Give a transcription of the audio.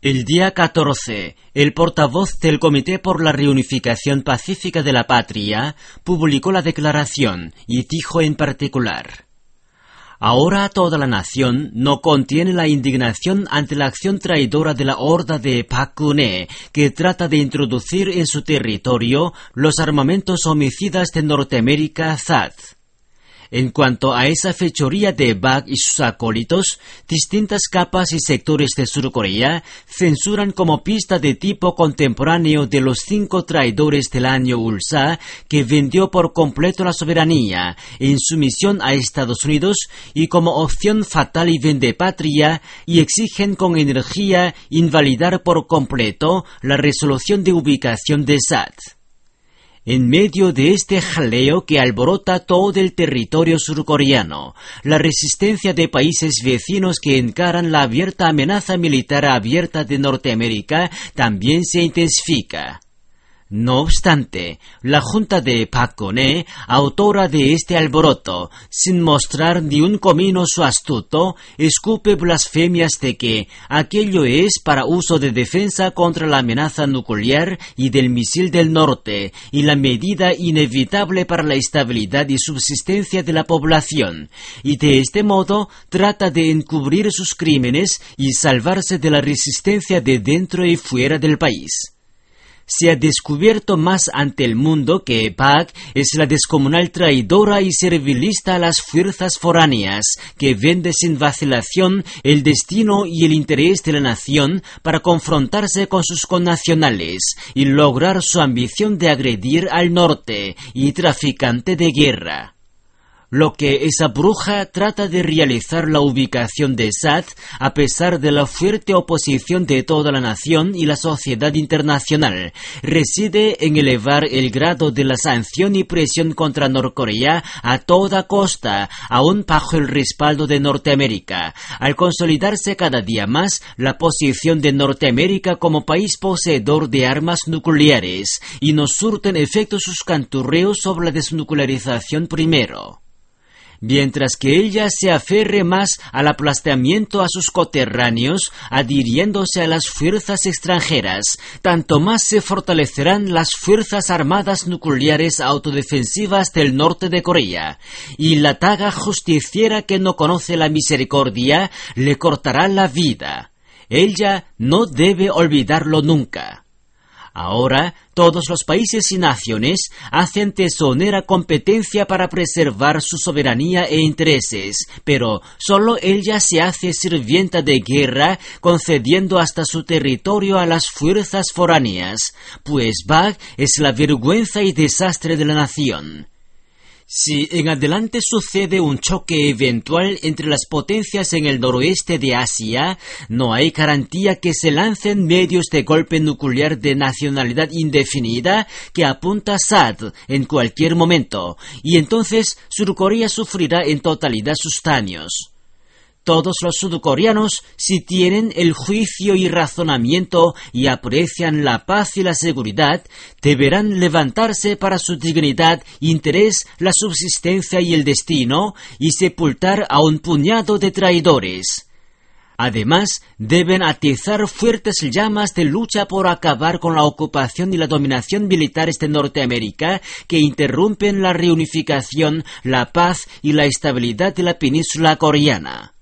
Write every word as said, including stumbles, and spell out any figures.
El día catorce, el portavoz del Comité por la Reunificación Pacífica de la Patria publicó la declaración y dijo en particular: ahora toda la nación no contiene la indignación ante la acción traidora de la horda de Park Geun-hye, que trata de introducir en su territorio los armamentos homicidas de Norteamérica T A A D. En cuanto a esa fechoría de Park y sus acólitos, distintas capas y sectores de Surcorea censuran como pista de tipo contemporáneo de los cinco traidores del año Ulsa, que vendió por completo la soberanía en sumisión a Estados Unidos y como opción fatal y vendepatria, y exigen con energía invalidar por completo la resolución de ubicación de S A D. En medio de este jaleo que alborota todo el territorio surcoreano, la resistencia de países vecinos que encaran la abierta amenaza militar abierta de Norteamérica también se intensifica. No obstante, la junta de Park Geun-hye, autora de este alboroto, sin mostrar ni un comino su astuto, escupe blasfemias de que aquello es para uso de defensa contra la amenaza nuclear y del misil del norte, y la medida inevitable para la estabilidad y subsistencia de la población, y de este modo trata de encubrir sus crímenes y salvarse de la resistencia de dentro y fuera del país. Se ha descubierto más ante el mundo que Park es la descomunal traidora y servilista a las fuerzas foráneas, que vende sin vacilación el destino y el interés de la nación para confrontarse con sus connacionales y lograr su ambición de agredir al norte, y traficante de guerra. Lo que esa bruja trata de realizar la ubicación de S A D, a pesar de la fuerte oposición de toda la nación y la sociedad internacional, reside en elevar el grado de la sanción y presión contra Norcorea a toda costa, aún bajo el respaldo de Norteamérica, al consolidarse cada día más la posición de Norteamérica como país poseedor de armas nucleares, y nos surten efecto sus canturreos sobre la desnuclearización primero. Mientras que ella se aferre más al aplastamiento a sus coterráneos, adhiriéndose a las fuerzas extranjeras, tanto más se fortalecerán las fuerzas armadas nucleares autodefensivas del norte de Corea, y la daga justiciera que no conoce la misericordia le cortará la vida. Ella no debe olvidarlo nunca. Ahora, todos los países y naciones hacen tesonera competencia para preservar su soberanía e intereses, pero solo ella se hace sirvienta de guerra, concediendo hasta su territorio a las fuerzas foráneas, pues Park es la vergüenza y desastre de la nación. Si en adelante sucede un choque eventual entre las potencias en el noroeste de Asia, no hay garantía que se lancen medios de golpe nuclear de nacionalidad indefinida que apunta a S A D en cualquier momento, y entonces Surcorea sufrirá en totalidad sus daños. Todos los sudcoreanos, si tienen el juicio y razonamiento y aprecian la paz y la seguridad, deberán levantarse para su dignidad, interés, la subsistencia y el destino, y sepultar a un puñado de traidores. Además, deben atizar fuertes llamas de lucha por acabar con la ocupación y la dominación militares de Norteamérica, que interrumpen la reunificación, la paz y la estabilidad de la península coreana.